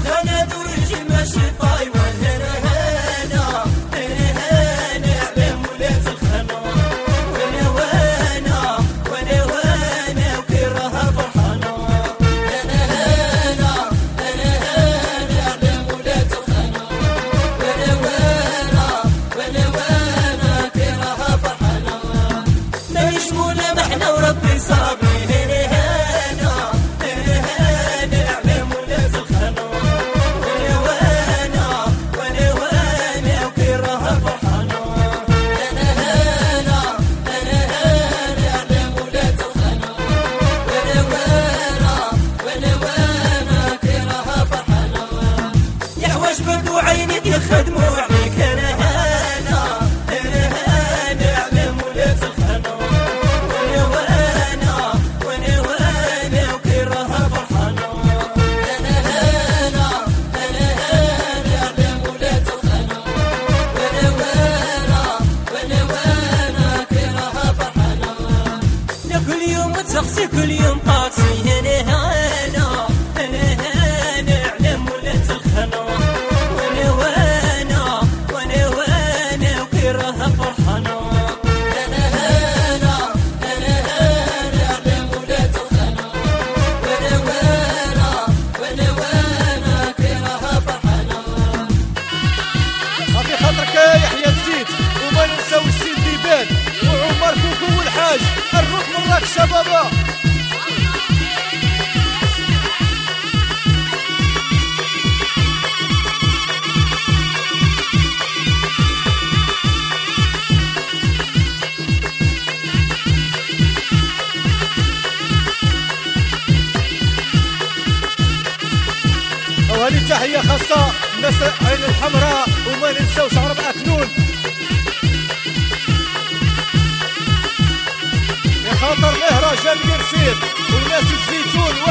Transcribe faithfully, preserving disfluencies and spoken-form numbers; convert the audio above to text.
انا درج ماشي طايوان هنا هنا هنا هنا على مولات الخنا وانا وانا وانا وانا وكي راها فرحانه انا هنا انا هنا على مولات الخنا وانا وانا وانا وانا كي راها فرحانه مانيش مولا ما احنا وربي صابي عينك يخدموا عليك انا هنا انا هنا على مولات الخنا وانا وانا وانا وانا وكي راها فرحانه انا هنا انا هنا على مولات الخنا وانا وانا وانا وانا كي راها فرحانه لا كل يوم تسقسي كل يوم طاكسي هنا هنا انا هنا على مولات الخنا يحيى الزيت وما ننساو السيد ديبان وعمر كوكو والحاج الروح من راك شبابا وهذه تحية خاصة الناس عين الحمراء وما ننساوش عرب أكنون يا خاطر مهرجان قرسير والناس الزيتون